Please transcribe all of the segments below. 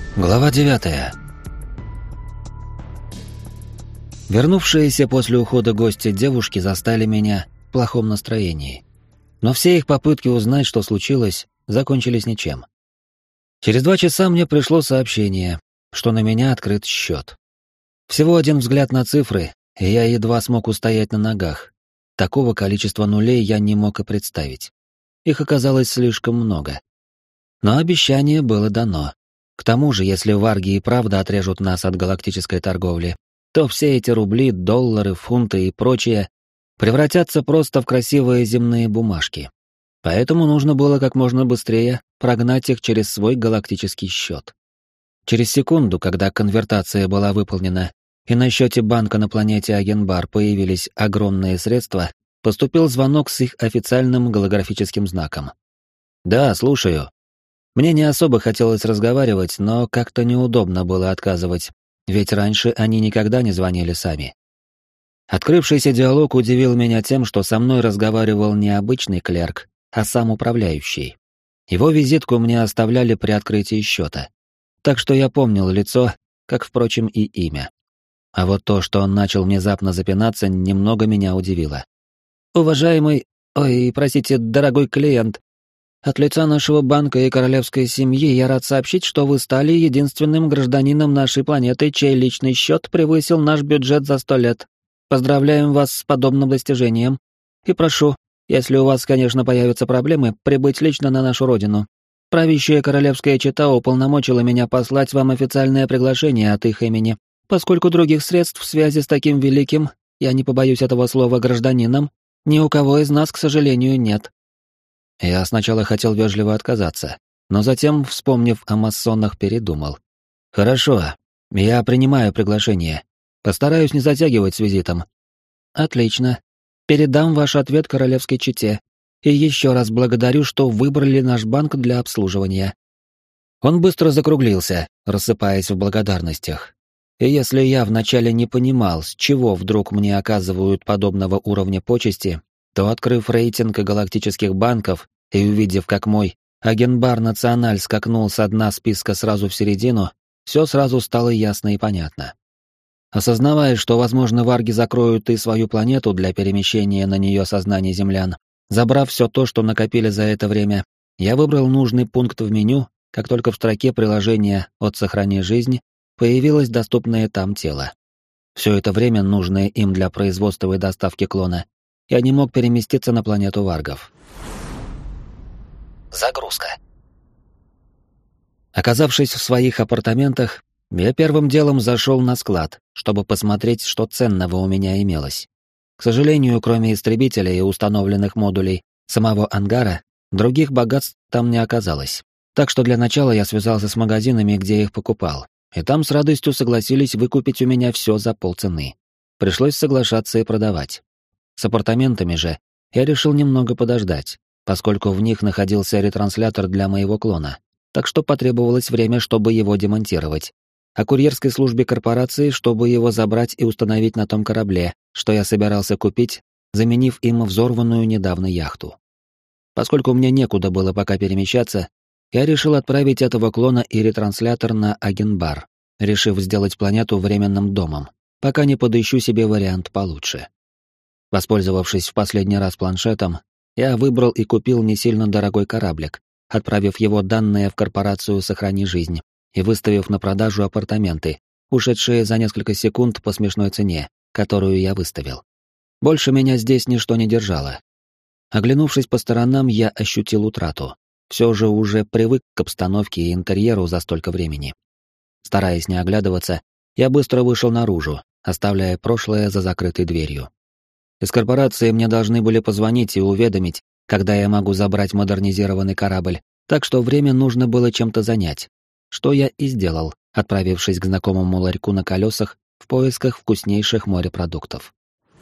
Глава 9. Вернувшиеся после ухода гости девушки застали меня в плохом настроении. Но все их попытки узнать, что случилось, закончились ничем. Через 2 часа мне пришло сообщение, что на меня открыт счет. Всего один взгляд на цифры, и я едва смог устоять на ногах. Такого количества нулей я не мог и представить. Их оказалось слишком много. Но обещание было дано. К тому же, если варги и правда отрежут нас от галактической торговли, то все эти рубли, доллары, фунты и прочее превратятся просто в красивые земные бумажки. Поэтому нужно было как можно быстрее прогнать их через свой галактический счет. Через секунду, когда конвертация была выполнена, и на счете банка на планете Агенбар появились огромные средства, поступил звонок с их официальным голографическим знаком. «Да, слушаю». Мне не особо хотелось разговаривать, но как-то неудобно было отказывать, ведь раньше они никогда не звонили сами. Открывшийся диалог удивил меня тем, что со мной разговаривал не обычный клерк, а сам управляющий. Его визитку мне оставляли при открытии счета, так что я помнил лицо, как, впрочем, и имя. А вот то, что он начал внезапно запинаться, немного меня удивило. «Уважаемый... простите, дорогой клиент, от лица нашего банка и королевской семьи я рад сообщить, что вы стали единственным гражданином нашей планеты, чей личный счет превысил наш бюджет за 100 лет. Поздравляем вас с подобным достижением. И прошу, если у вас, конечно, появятся проблемы, прибыть лично на нашу родину. Правящая королевская чета уполномочила меня послать вам официальное приглашение от их имени, поскольку других средств в связи с таким великим, я не побоюсь этого слова, гражданином, ни у кого из нас, к сожалению, нет». Я сначала хотел вежливо отказаться, но затем, вспомнив о масонах, передумал. «Хорошо, я принимаю приглашение. Постараюсь не затягивать с визитом». «Отлично. Передам ваш ответ королевской чете. И еще раз благодарю, что выбрали наш банк для обслуживания». Он быстро закруглился, рассыпаясь в благодарностях. И если я вначале не понимал, с чего вдруг мне оказывают подобного уровня почести, то, открыв рейтинг галактических банков и увидев, как мой Агенбар Националь скакнул со дна списка сразу в середину, все сразу стало ясно и понятно. Осознавая, что, возможно, варги закроют и свою планету для перемещения на нее сознаний землян, забрав все то, что накопили за это время, я выбрал нужный пункт в меню, как только в строке приложения от «Сохрани жизнь» появилось доступное там тело. Все это время, нужное им для производства и доставки клона, я не мог переместиться на планету варгов. Загрузка. Оказавшись в своих апартаментах, я первым делом зашел на склад, чтобы посмотреть, что ценного у меня имелось. К сожалению, кроме истребителя и установленных модулей самого ангара, других богатств там не оказалось. Так что для начала я связался с магазинами, где их покупал, и там с радостью согласились выкупить у меня все за полцены. Пришлось соглашаться и продавать. С апартаментами же я решил немного подождать, поскольку в них находился ретранслятор для моего клона, так что потребовалось время, чтобы его демонтировать, а курьерской службе корпорации, чтобы его забрать и установить на том корабле, что я собирался купить, заменив им взорванную недавно яхту. Поскольку мне некуда было пока перемещаться, я решил отправить этого клона и ретранслятор на Агенбар, решив сделать планету временным домом, пока не подыщу себе вариант получше. Воспользовавшись в последний раз планшетом, я выбрал и купил не сильно дорогой кораблик, отправив его данные в корпорацию «Сохрани жизнь» и выставив на продажу апартаменты, ушедшие за несколько секунд по смешной цене, которую я выставил. Больше меня здесь ничто не держало. Оглянувшись по сторонам, я ощутил утрату. Все же уже привык к обстановке и интерьеру за столько времени. Стараясь не оглядываться, я быстро вышел наружу, оставляя прошлое за закрытой дверью. Из корпорации мне должны были позвонить и уведомить, когда я могу забрать модернизированный корабль, так что время нужно было чем-то занять, что я и сделал, отправившись к знакомому ларьку на колесах в поисках вкуснейших морепродуктов.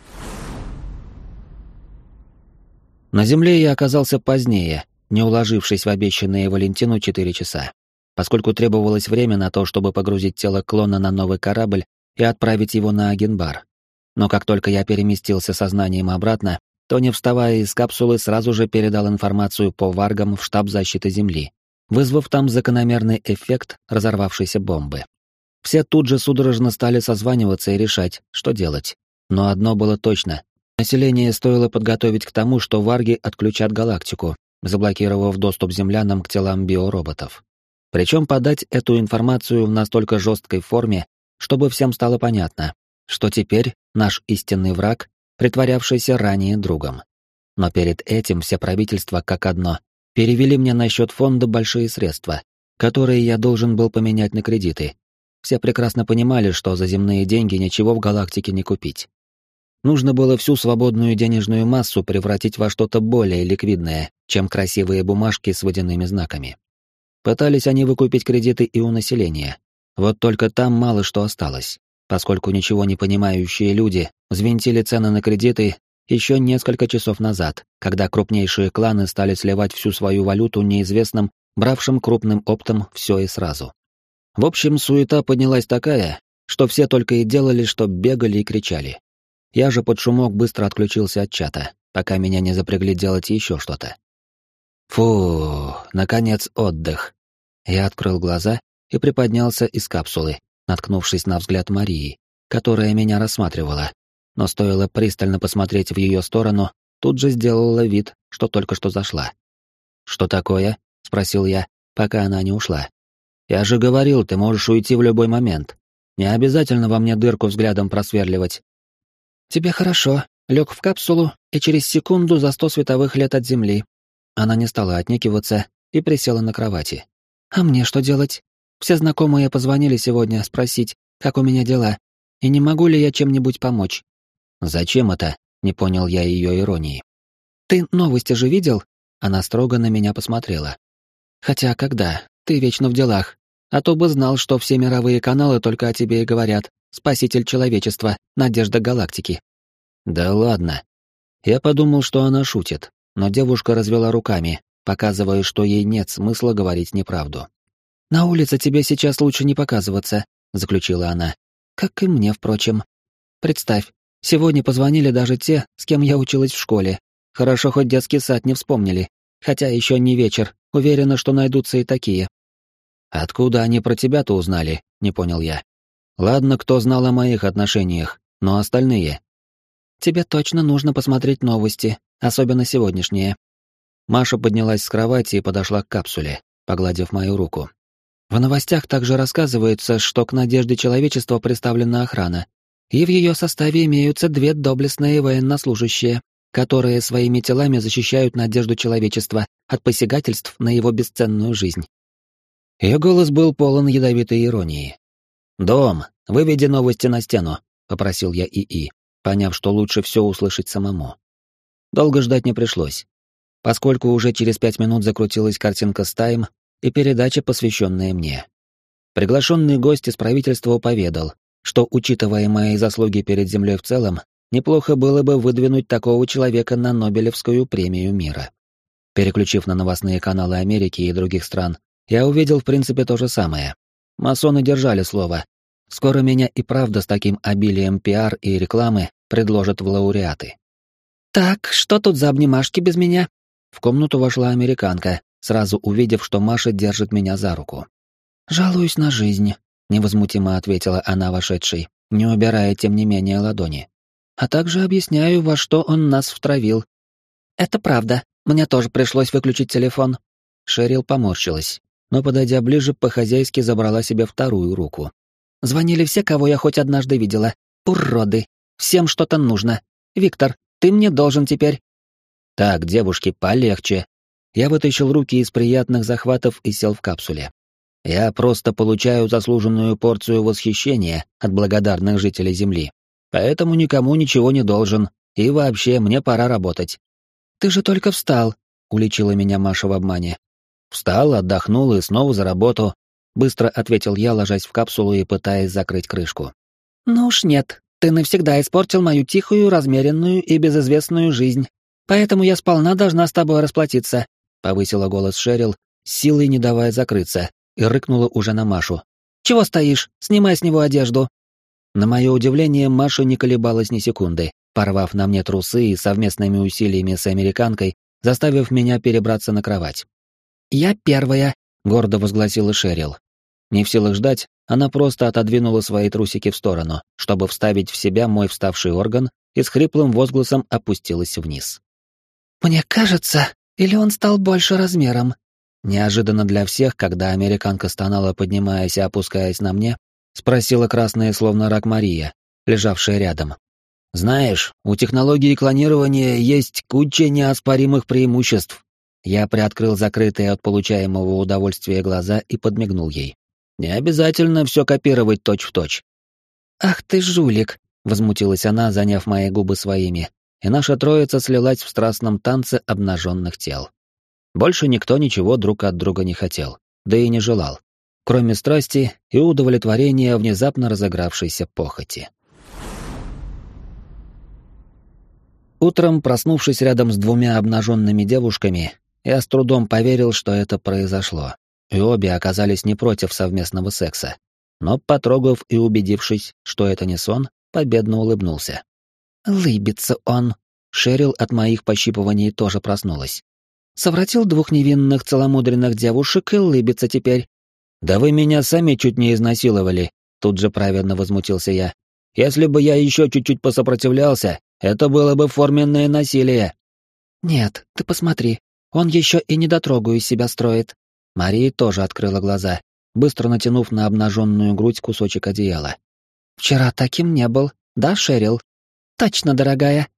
На земле я оказался позднее, не уложившись в обещанные Валентину 4 часа, поскольку требовалось время на то, чтобы погрузить тело клона на новый корабль и отправить его на Агенбар. Но как только я переместился сознанием обратно, то, не вставая из капсулы, сразу же передал информацию по варгам в штаб защиты Земли, вызвав там закономерный эффект разорвавшейся бомбы. Все тут же судорожно стали созваниваться и решать, что делать. Но одно было точно. Население стоило подготовить к тому, что варги отключат галактику, заблокировав доступ землянам к телам биороботов. Причем подать эту информацию в настолько жесткой форме, чтобы всем стало понятно, что теперь наш истинный враг, притворявшийся ранее другом. Но перед этим все правительства, как одно, перевели мне на счет фонда большие средства, которые я должен был поменять на кредиты. Все прекрасно понимали, что за земные деньги ничего в галактике не купить. Нужно было всю свободную денежную массу превратить во что-то более ликвидное, чем красивые бумажки с водяными знаками. Пытались они выкупить кредиты и у населения. Вот только там мало что осталось, поскольку ничего не понимающие люди взвинтили цены на кредиты еще несколько часов назад, когда крупнейшие кланы стали сливать всю свою валюту неизвестным, бравшим крупным оптом все и сразу. В общем, суета поднялась такая, что все только и делали, что бегали и кричали. Я же под шумок быстро отключился от чата, пока меня не запрягли делать еще что-то. Фу, наконец отдых. Я открыл глаза и приподнялся из капсулы, наткнувшись на взгляд Марии, которая меня рассматривала. Но стоило пристально посмотреть в ее сторону, тут же сделала вид, что только что зашла. «Что такое?» — спросил я, пока она не ушла. «Я же говорил, ты можешь уйти в любой момент. Не обязательно во мне дырку взглядом просверливать». «Тебе хорошо. Лег в капсулу, и через секунду за 100 световых лет от Земли». Она не стала отнекиваться и присела на кровати. «А мне что делать? Все знакомые позвонили сегодня спросить, как у меня дела, и не могу ли я чем-нибудь помочь». «Зачем это?» — не понял я ее иронии. «Ты новости же видел?» Она строго на меня посмотрела. «Хотя когда? Ты вечно в делах. А то бы знал, что все мировые каналы только о тебе и говорят. Спаситель человечества, надежда галактики». «Да ладно». Я подумал, что она шутит, но девушка развела руками, показывая, что ей нет смысла говорить неправду. «На улице тебе сейчас лучше не показываться», — заключила она. «Как и мне, впрочем. Представь, сегодня позвонили даже те, с кем я училась в школе. Хорошо, хоть детский сад не вспомнили. Хотя еще не вечер, уверена, что найдутся и такие». «Откуда они про тебя-то узнали?» — не понял я. «Ладно, кто знал о моих отношениях, но остальные...» «Тебе точно нужно посмотреть новости, особенно сегодняшние». Маша поднялась с кровати и подошла к капсуле, погладив мою руку. В новостях также рассказывается, что к надежде человечества представлена охрана, и в ее составе имеются 2 доблестные военнослужащие, которые своими телами защищают надежду человечества от посягательств на его бесценную жизнь. Ее голос был полон ядовитой иронии. «Дом, выведи новости на стену», — попросил я ИИ, поняв, что лучше все услышать самому. Долго ждать не пришлось, поскольку уже через 5 минут закрутилась картинка с тайм и передача, посвященная мне. Приглашенный гость из правительства поведал, что, учитывая мои заслуги перед Землей в целом, неплохо было бы выдвинуть такого человека на Нобелевскую премию мира. Переключив на новостные каналы Америки и других стран, я увидел в принципе то же самое. Масоны держали слово. Скоро меня и правда с таким обилием пиар и рекламы предложат в лауреаты. «Так, что тут за обнимашки без меня?» В комнату вошла американка, сразу увидев, что Маша держит меня за руку. «Жалуюсь на жизнь», — невозмутимо ответила она вошедшей, не убирая, тем не менее, ладони. «А также объясняю, во что он нас втравил». «Это правда. Мне тоже пришлось выключить телефон». Шерил поморщилась, но, подойдя ближе, по-хозяйски забрала себе вторую руку. «Звонили все, кого я хоть однажды видела. Уроды. Всем что-то нужно. Виктор, ты мне должен теперь». «Так, девушки, полегче». Я вытащил руки из приятных захватов и сел в капсуле. Я просто получаю заслуженную порцию восхищения от благодарных жителей Земли. Поэтому никому ничего не должен, и вообще мне пора работать. «Ты же только встал», — уличила меня Маша в обмане. «Встал, отдохнул и снова за работу», — быстро ответил я, ложась в капсулу и пытаясь закрыть крышку. «Ну уж нет, ты навсегда испортил мою тихую, размеренную и безызвестную жизнь. Поэтому я сполна должна с тобой расплатиться», — повысила голос Шерил, силой не давая закрыться, и рыкнула уже на Машу. «Чего стоишь? Снимай с него одежду». На мое удивление, Маша не колебалась ни секунды, порвав на мне трусы и совместными усилиями с американкой, заставив меня перебраться на кровать. «Я первая», — гордо возгласила Шерил. Не в силах ждать, она просто отодвинула свои трусики в сторону, чтобы вставить в себя мой вставший орган, и с хриплым возгласом опустилась вниз. «Мне кажется, или он стал больше размером?» Неожиданно для всех, когда американка стонала, поднимаясь и опускаясь на мне, спросила красная, словно рак Мария, лежавшая рядом. «Знаешь, у технологии клонирования есть куча неоспоримых преимуществ». Я приоткрыл закрытые от получаемого удовольствия глаза и подмигнул ей. «Не обязательно все копировать точь-в-точь». «Ах ты жулик!» — возмутилась она, заняв мои губы своими, и наша троица слилась в страстном танце обнаженных тел. Больше никто ничего друг от друга не хотел, да и не желал, кроме страсти и удовлетворения внезапно разыгравшейся похоти. Утром, проснувшись рядом с двумя обнаженными девушками, я с трудом поверил, что это произошло, и обе оказались не против совместного секса. Но, потрогав и убедившись, что это не сон, победно улыбнулся. «Лыбится он!» Шерил от моих пощипываний тоже проснулась. «Совратил двух невинных целомудренных девушек и лыбится теперь». «Да вы меня сами чуть не изнасиловали», — тут же праведно возмутился я. «Если бы я еще чуть-чуть посопротивлялся, это было бы форменное насилие». «Нет, ты посмотри, он еще и недотрогу из себя строит». Мария тоже открыла глаза, быстро натянув на обнаженную грудь кусочек одеяла. «Вчера таким не был, да, Шерил?» «Точно, дорогая».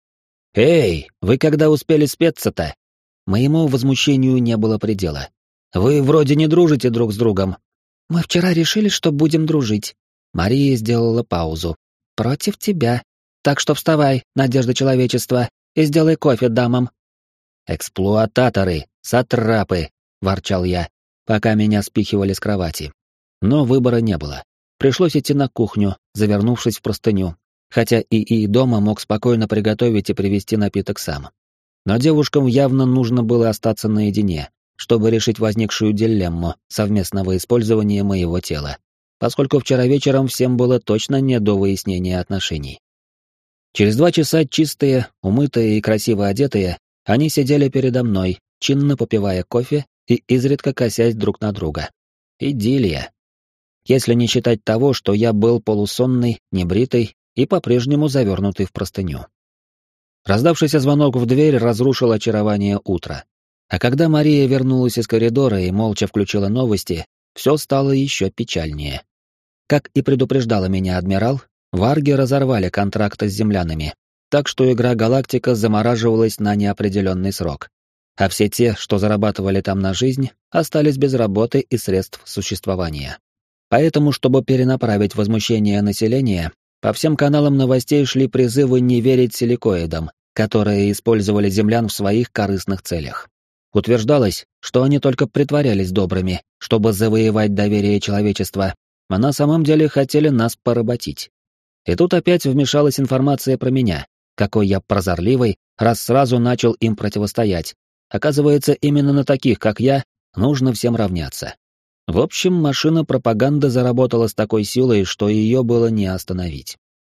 «Эй, вы когда успели спеться-то?» Моему возмущению не было предела. «Вы вроде не дружите друг с другом». «Мы вчера решили, что будем дружить». Мария сделала паузу. «Против тебя. Так что вставай, надежда человечества, и сделай кофе дамам». «Эксплуататоры, сатрапы», — ворчал я, пока меня спихивали с кровати. Но выбора не было. Пришлось идти на кухню, завернувшись в простыню, хотя и дома мог спокойно приготовить и привезти напиток сам. Но девушкам явно нужно было остаться наедине, чтобы решить возникшую дилемму совместного использования моего тела, поскольку вчера вечером всем было точно не до выяснения отношений. Через 2 часа чистые, умытые и красиво одетые, они сидели передо мной, чинно попивая кофе и изредка косясь друг на друга. Идиллия. Если не считать того, что я был полусонный, небритый и по-прежнему завернутый в простыню. Раздавшийся звонок в дверь разрушил очарование утра. А когда Мария вернулась из коридора и молча включила новости, все стало еще печальнее. Как и предупреждала меня адмирал, варги разорвали контракты с землянами, так что игра «Галактика» замораживалась на неопределенный срок. А все те, что зарабатывали там на жизнь, остались без работы и средств существования. Поэтому, чтобы перенаправить возмущение населения, по всем каналам новостей шли призывы не верить силикоидам, которые использовали землян в своих корыстных целях. Утверждалось, что они только притворялись добрыми, чтобы завоевать доверие человечества, а на самом деле хотели нас поработить. И тут опять вмешалась информация про меня, какой я прозорливый, раз сразу начал им противостоять. Оказывается, именно на таких, как я, нужно всем равняться. В общем, машина пропаганды заработала с такой силой, что ее было не остановить.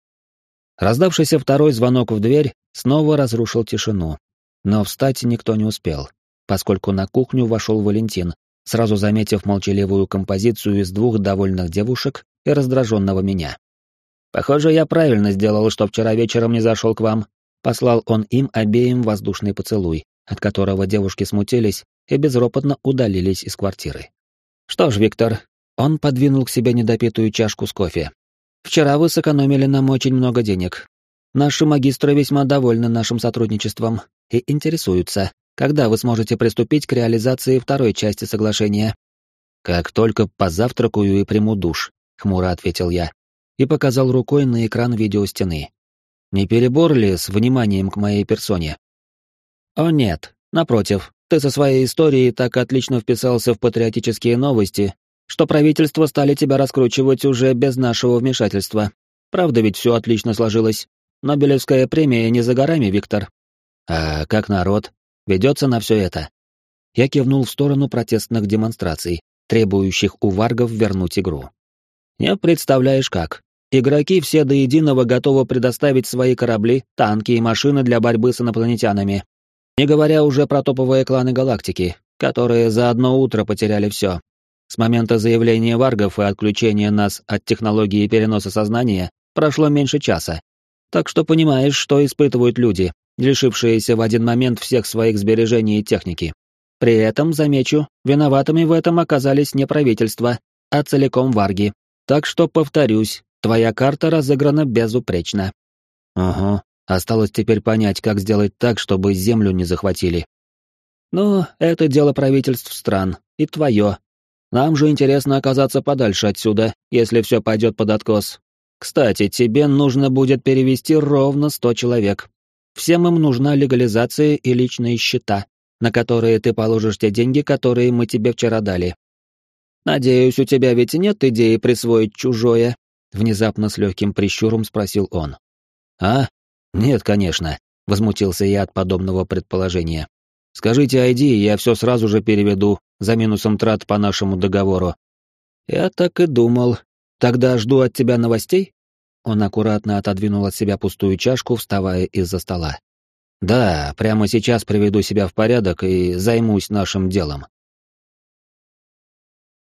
Раздавшийся второй звонок в дверь снова разрушил тишину, но встать никто не успел, поскольку на кухню вошел Валентин, сразу заметив молчаливую композицию из 2 довольных девушек и раздраженного меня. «Похоже, я правильно сделал, что вчера вечером не зашел к вам», — послал он им обеим воздушный поцелуй, от которого девушки смутились и безропотно удалились из квартиры. «Что ж, Виктор», — он подвинул к себе недопитую чашку с кофе. «Вчера вы сэкономили нам очень много денег. Наши магистры весьма довольны нашим сотрудничеством и интересуются, когда вы сможете приступить к реализации второй части соглашения». «Как только позавтракаю и приму душ», — хмуро ответил я и показал рукой на экран видеостены. «Не перебор ли с вниманием к моей персоне?» «О нет, напротив, ты со своей историей так отлично вписался в патриотические новости, что правительство стали тебя раскручивать уже без нашего вмешательства. Правда ведь все отлично сложилось? Нобелевская премия не за горами, Виктор». «А как народ? Ведется на все это?» Я кивнул в сторону протестных демонстраций, требующих у варгов вернуть игру. «Не представляешь как. Игроки все до единого готовы предоставить свои корабли, танки и машины для борьбы с инопланетянами. Не говоря уже про топовые кланы галактики, которые за одно утро потеряли все. С момента заявления варгов и отключения нас от технологии переноса сознания прошло меньше часа. Так что понимаешь, что испытывают люди, лишившиеся в один момент всех своих сбережений и техники. При этом, замечу, виноватыми в этом оказались не правительство, а целиком варги. Так что, повторюсь, твоя карта разыграна безупречно. Ага, осталось теперь понять, как сделать так, чтобы землю не захватили. Ну, это дело правительств стран, и твое. Нам же интересно оказаться подальше отсюда, если все пойдет под откос. Кстати, тебе нужно будет перевести ровно 100 человек. Всем им нужна легализация и личные счета, на которые ты положишь те деньги, которые мы тебе вчера дали. Надеюсь, у тебя ведь нет идеи присвоить чужое? Внезапно с легким прищуром спросил он. А? Нет, конечно, возмутился я от подобного предположения. Скажите ID, я все сразу же переведу, за минусом трат по нашему договору. Я так и думал. Тогда жду от тебя новостей? Он аккуратно отодвинул от себя пустую чашку, вставая из-за стола. Да, прямо сейчас приведу себя в порядок и займусь нашим делом.